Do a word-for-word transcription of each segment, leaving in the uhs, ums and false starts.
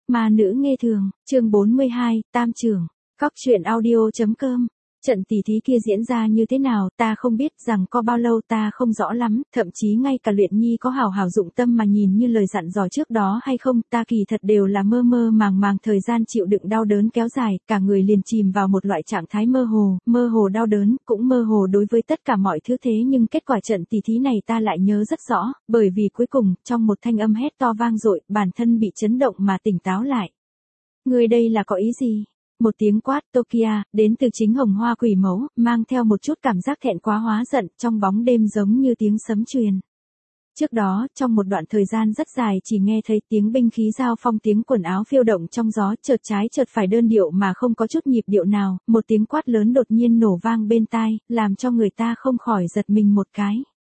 Ma nữ nghe thường, chương bốn mươi hai, Tam trưởng, Cóc truyện audio.com. Trận tỷ thí kia diễn ra như thế nào ta không biết, rằng có bao lâu ta không rõ lắm, thậm chí ngay cả Luyện Nhi có hào hào dụng tâm mà nhìn như lời dặn dò trước đó hay không, ta kỳ thật đều là mơ mơ màng màng, thời gian chịu đựng đau đớn kéo dài, cả người liền chìm vào một loại trạng thái mơ hồ, mơ hồ đau đớn, cũng mơ hồ đối với tất cả mọi thứ. Thế nhưng kết quả trận tỷ thí này ta lại nhớ rất rõ, bởi vì cuối cùng, trong một thanh âm hét to vang dội, bản thân bị chấn động mà tỉnh táo lại. Người đây là có ý gì? Một tiếng quát Tokia, đến từ chính Hồng Hoa Quỷ Mẫu, mang theo một chút cảm giác thẹn quá hóa giận, trong bóng đêm giống như tiếng sấm truyền. Trước đó, trong một đoạn thời gian rất dài chỉ nghe thấy tiếng binh khí giao phong, tiếng quần áo phiêu động trong gió, chợt trái chợt phải, đơn điệu mà không có chút nhịp điệu nào, một tiếng quát lớn đột nhiên nổ vang bên tai, làm cho người ta không khỏi giật mình một cái.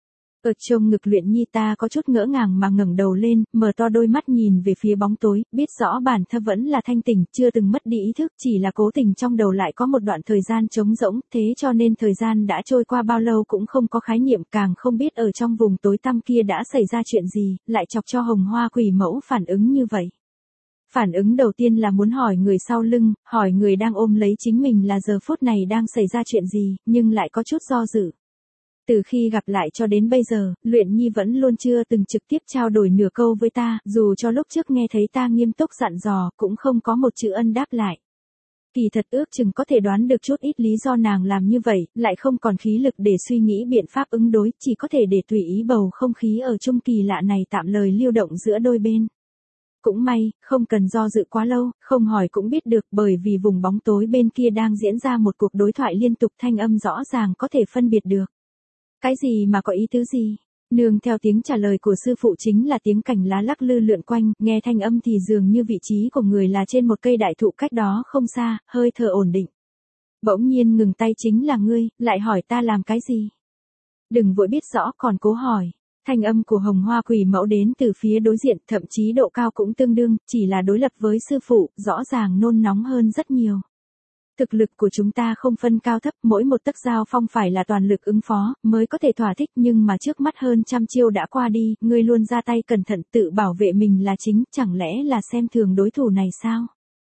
Ở trong ngực Luyện Nhi ta có chút ngỡ ngàng mà ngẩng đầu lên, mở to đôi mắt nhìn về phía bóng tối, biết rõ bản thân vẫn là thanh tỉnh, chưa từng mất đi ý thức, chỉ là cố tình trong đầu lại có một đoạn thời gian trống rỗng, thế cho nên thời gian đã trôi qua bao lâu cũng không có khái niệm, càng không biết ở trong vùng tối tăm kia đã xảy ra chuyện gì, lại chọc cho Hồng Hoa Quỷ Mẫu phản ứng như vậy. Phản ứng đầu tiên là muốn hỏi người sau lưng, hỏi người đang ôm lấy chính mình là giờ phút này đang xảy ra chuyện gì, nhưng lại có chút do dự. Từ khi gặp lại cho đến bây giờ, Luyện Nhi vẫn luôn chưa từng trực tiếp trao đổi nửa câu với ta, dù cho lúc trước nghe thấy ta nghiêm túc dặn dò, cũng không có một chữ ân đáp lại. Kỳ thật ước chừng có thể đoán được chút ít lý do nàng làm như vậy, lại không còn khí lực để suy nghĩ biện pháp ứng đối, chỉ có thể để tùy ý bầu không khí ở chung kỳ lạ này tạm lời lưu động giữa đôi bên. Cũng may, không cần do dự quá lâu, không hỏi cũng biết được, bởi vì vùng bóng tối bên kia đang diễn ra một cuộc đối thoại liên tục, thanh âm rõ ràng có thể phân biệt được. Cái gì mà có ý tứ gì? Nương theo tiếng trả lời của sư phụ chính là tiếng cành lá lắc lư lượn quanh, nghe thanh âm thì dường như vị trí của người là trên một cây đại thụ cách đó không xa, hơi thở ổn định. Bỗng nhiên ngừng tay, chính là ngươi, lại hỏi ta làm cái gì? Đừng vội biết rõ còn cố hỏi. Thanh âm của Hồng Hoa Quỷ Mẫu đến từ phía đối diện, thậm chí độ cao cũng tương đương, chỉ là đối lập với sư phụ, rõ ràng nôn nóng hơn rất nhiều. Thực lực của chúng ta không phân cao thấp, mỗi một tấc giao phong phải là toàn lực ứng phó, mới có thể thỏa thích, nhưng mà trước mắt hơn trăm chiêu đã qua đi, ngươi luôn ra tay cẩn thận tự bảo vệ mình là chính, chẳng lẽ là xem thường đối thủ này sao?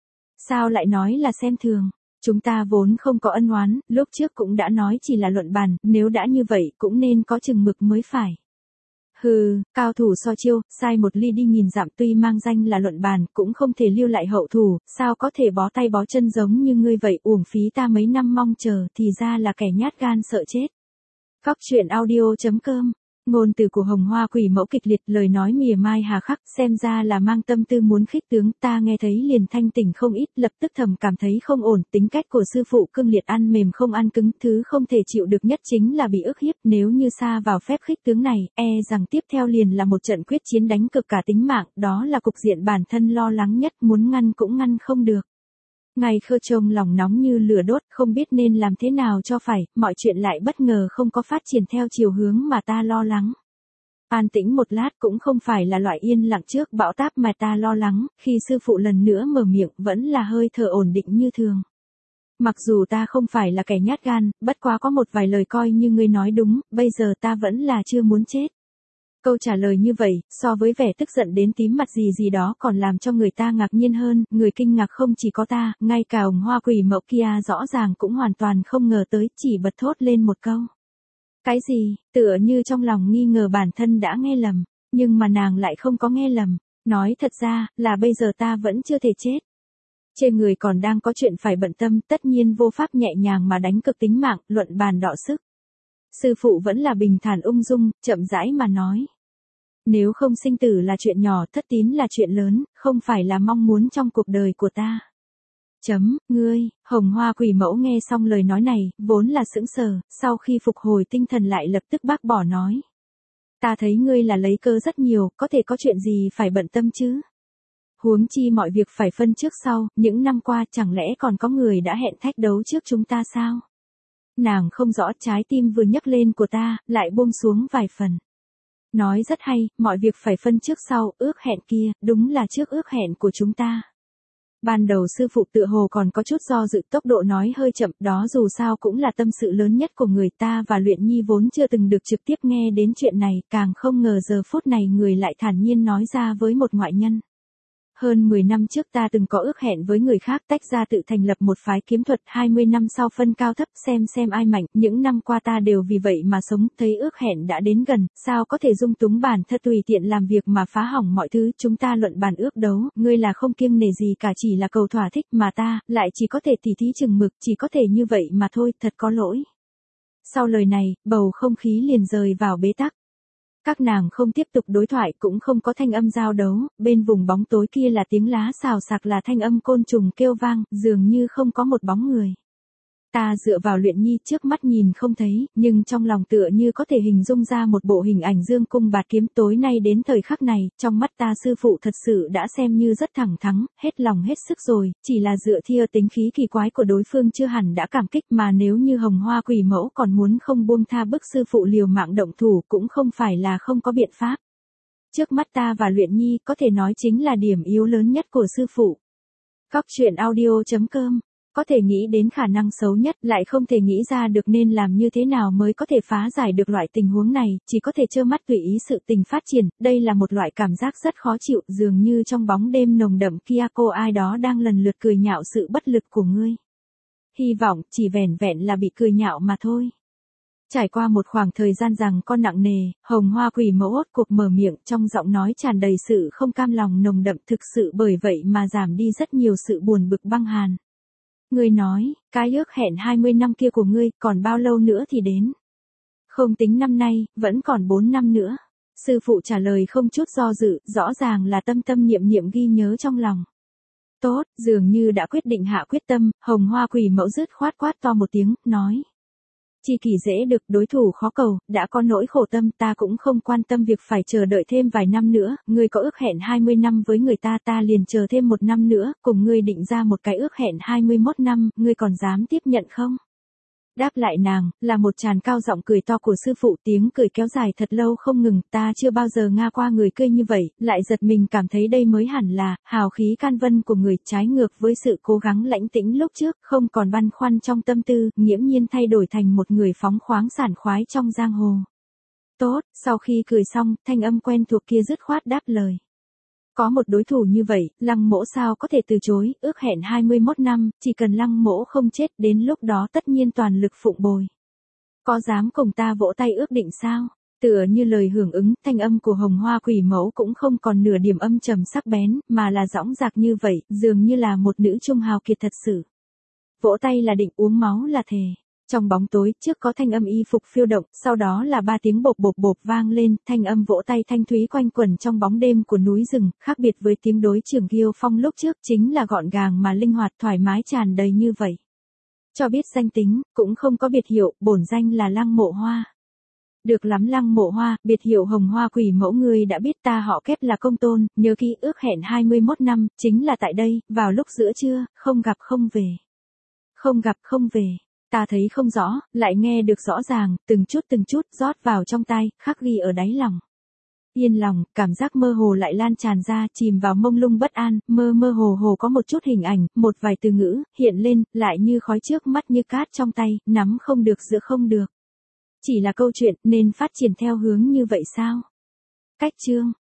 Sao lại nói là xem thường? Chúng ta vốn không có ân oán, lúc trước cũng đã nói chỉ là luận bàn, nếu đã như vậy cũng nên có chừng mực mới phải. Hừ, cao thủ so chiêu, sai một ly đi nghìn dặm, tuy mang danh là luận bàn, cũng không thể lưu lại hậu thủ, sao có thể bó tay bó chân giống như ngươi vậy, uổng phí ta mấy năm mong chờ, thì ra là kẻ nhát gan sợ chết. Cóc truyện audio.com. Ngôn từ của Hồng Hoa Quỷ Mẫu kịch liệt, lời nói mỉa mai hà khắc, xem ra là mang tâm tư muốn khích tướng, ta nghe thấy liền thanh tỉnh không ít, lập tức thầm cảm thấy không ổn, tính cách của sư phụ cương liệt, ăn mềm không ăn cứng, thứ không thể chịu được nhất chính là bị ức hiếp, nếu như sa vào phép khích tướng này, e rằng tiếp theo liền là một trận quyết chiến đánh cực cả tính mạng, đó là cục diện bản thân lo lắng nhất, muốn ngăn cũng ngăn không được. Ngày khơ trông lòng nóng như lửa đốt, không biết nên làm thế nào cho phải, mọi chuyện lại bất ngờ không có phát triển theo chiều hướng mà ta lo lắng. An tĩnh một lát, cũng không phải là loại yên lặng trước bão táp mà ta lo lắng, khi sư phụ lần nữa mở miệng vẫn là hơi thở ổn định như thường. Mặc dù ta không phải là kẻ nhát gan, bất quá có một vài lời coi như ngươi nói đúng, bây giờ ta vẫn là chưa muốn chết. Câu trả lời như vậy, so với vẻ tức giận đến tím mặt gì gì đó còn làm cho người ta ngạc nhiên hơn, người kinh ngạc không chỉ có ta, ngay cả Hồng Hoa Quỷ Mẫu kia rõ ràng cũng hoàn toàn không ngờ tới, chỉ bật thốt lên một câu. Cái gì, tựa như trong lòng nghi ngờ bản thân đã nghe lầm, nhưng mà nàng lại không có nghe lầm, nói thật ra, là bây giờ ta vẫn chưa thể chết. Trên người còn đang có chuyện phải bận tâm, tất nhiên vô pháp nhẹ nhàng mà đánh cực tính mạng, luận bàn đọ sức. Sư phụ vẫn là bình thản ung dung, chậm rãi mà nói. Nếu không sinh tử là chuyện nhỏ, thất tín là chuyện lớn, không phải là mong muốn trong cuộc đời của ta. Chấm, ngươi, Hồng Hoa Quỷ Mẫu nghe xong lời nói này, vốn là sững sờ, sau khi phục hồi tinh thần lại lập tức bác bỏ nói. Ta thấy ngươi là lấy cơ rất nhiều, có thể có chuyện gì phải bận tâm chứ? Huống chi mọi việc phải phân trước sau, những năm qua chẳng lẽ còn có người đã hẹn thách đấu trước chúng ta sao? Nàng không rõ, trái tim vừa nhấc lên của ta, lại buông xuống vài phần. Nói rất hay, mọi việc phải phân trước sau, ước hẹn kia, đúng là trước ước hẹn của chúng ta. Ban đầu sư phụ tựa hồ còn có chút do dự, tốc độ nói hơi chậm, đó dù sao cũng là tâm sự lớn nhất của người ta, và Luyện Nhi vốn chưa từng được trực tiếp nghe đến chuyện này, càng không ngờ giờ phút này người lại thản nhiên nói ra với một ngoại nhân. Hơn mười năm trước ta từng có ước hẹn với người khác tách ra tự thành lập một phái kiếm thuật, hai mươi năm sau phân cao thấp xem xem ai mạnh, những năm qua ta đều vì vậy mà sống, thấy ước hẹn đã đến gần, sao có thể dung túng bản thân tùy tiện làm việc mà phá hỏng mọi thứ, chúng ta luận bàn ước đấu, ngươi là không kiêng nể gì cả chỉ là cầu thỏa thích mà ta, lại chỉ có thể tỉ thí chừng mực, chỉ có thể như vậy mà thôi, thật có lỗi. Sau lời này, bầu không khí liền rời vào bế tắc. Các nàng không tiếp tục đối thoại cũng không có thanh âm giao đấu, bên vùng bóng tối kia là tiếng lá xào xạc là thanh âm côn trùng kêu vang, dường như không có một bóng người. Ta dựa vào Luyện Nhi trước mắt nhìn không thấy, nhưng trong lòng tựa như có thể hình dung ra một bộ hình ảnh dương cung bạt kiếm tối nay đến thời khắc này, trong mắt ta sư phụ thật sự đã xem như rất thẳng thắng, hết lòng hết sức rồi, chỉ là dựa theo tính khí kỳ quái của đối phương chưa hẳn đã cảm kích mà nếu như Hồng Hoa Quỷ Mẫu còn muốn không buông tha bức sư phụ liều mạng động thủ cũng không phải là không có biện pháp. Trước mắt ta và Luyện Nhi có thể nói chính là điểm yếu lớn nhất của sư phụ. Cóc truyện audio chấm com có thể nghĩ đến khả năng xấu nhất, lại không thể nghĩ ra được nên làm như thế nào mới có thể phá giải được loại tình huống này, chỉ có thể trơ mắt tùy ý sự tình phát triển, đây là một loại cảm giác rất khó chịu, dường như trong bóng đêm nồng đậm kia cô ai đó đang lần lượt cười nhạo sự bất lực của ngươi. Hy vọng chỉ vẻn vẹn là bị cười nhạo mà thôi. Trải qua một khoảng thời gian rằng con nặng nề, Hồng Hoa Quỷ Mẫu hốt cuộc mở miệng, trong giọng nói tràn đầy sự không cam lòng nồng đậm, thực sự bởi vậy mà giảm đi rất nhiều sự buồn bực băng hàn. Ngươi nói, cái ước hẹn hai mươi năm kia của ngươi, còn bao lâu nữa thì đến? Không tính năm nay, vẫn còn bốn năm nữa. Sư phụ trả lời không chút do dự, rõ ràng là tâm tâm niệm niệm ghi nhớ trong lòng. Tốt, dường như đã quyết định hạ quyết tâm, Hồng Hoa Quỷ Mẫu dứt khoát quát to một tiếng, nói. Chi kỷ dễ được, đối thủ khó cầu, đã có nỗi khổ tâm, ta cũng không quan tâm việc phải chờ đợi thêm vài năm nữa, ngươi có ước hẹn hai mươi năm với người ta, ta liền chờ thêm một năm nữa, cùng ngươi định ra một cái ước hẹn hai mươi mốt năm, ngươi còn dám tiếp nhận không? Đáp lại nàng, là một tràn cao giọng cười to của sư phụ, tiếng cười kéo dài thật lâu không ngừng, ta chưa bao giờ nghe qua người cười như vậy, lại giật mình cảm thấy đây mới hẳn là, hào khí can vân của người, trái ngược với sự cố gắng lãnh tĩnh lúc trước, không còn băn khoăn trong tâm tư, nghiễm nhiên thay đổi thành một người phóng khoáng sảng khoái trong giang hồ. Tốt, sau khi cười xong, thanh âm quen thuộc kia dứt khoát đáp lời. Có một đối thủ như vậy, Lăng Mỗ sao có thể từ chối, ước hẹn hai mươi mốt năm, chỉ cần Lăng Mỗ không chết, đến lúc đó tất nhiên toàn lực phụng bồi. Có dám cùng ta vỗ tay ước định sao? Tựa như lời hưởng ứng, thanh âm của Hồng Hoa Quỷ Mẫu cũng không còn nửa điểm âm trầm sắc bén, mà là dõng dạc như vậy, dường như là một nữ trung hào kiệt thật sự. Vỗ tay là định, uống máu là thề. Trong bóng tối, trước có thanh âm y phục phiêu động, sau đó là ba tiếng bộp bộp bộp vang lên, thanh âm vỗ tay thanh thúy quanh quẩn trong bóng đêm của núi rừng, khác biệt với tiếng đối trường Kiêu Phong lúc trước, chính là gọn gàng mà linh hoạt thoải mái tràn đầy như vậy. Cho biết danh tính, cũng không có biệt hiệu, bổn danh là Lăng Mộ Hoa. Được lắm Lăng Mộ Hoa, biệt hiệu Hồng Hoa Quỷ Mẫu ngươi đã biết ta họ Kép là Công Tôn, nhớ kỹ ước hẹn hai mươi mốt năm, chính là tại đây, vào lúc giữa trưa, không gặp không về. Không gặp không về. Ta thấy không rõ, lại nghe được rõ ràng, từng chút từng chút rót vào trong tai, khắc ghi ở đáy lòng. Yên lòng, cảm giác mơ hồ lại lan tràn ra, chìm vào mông lung bất an, mơ mơ hồ hồ có một chút hình ảnh, một vài từ ngữ, hiện lên, lại như khói trước mắt như cát trong tay, nắm không được giữ không được. Chỉ là câu chuyện, nên phát triển theo hướng như vậy sao? Cách chương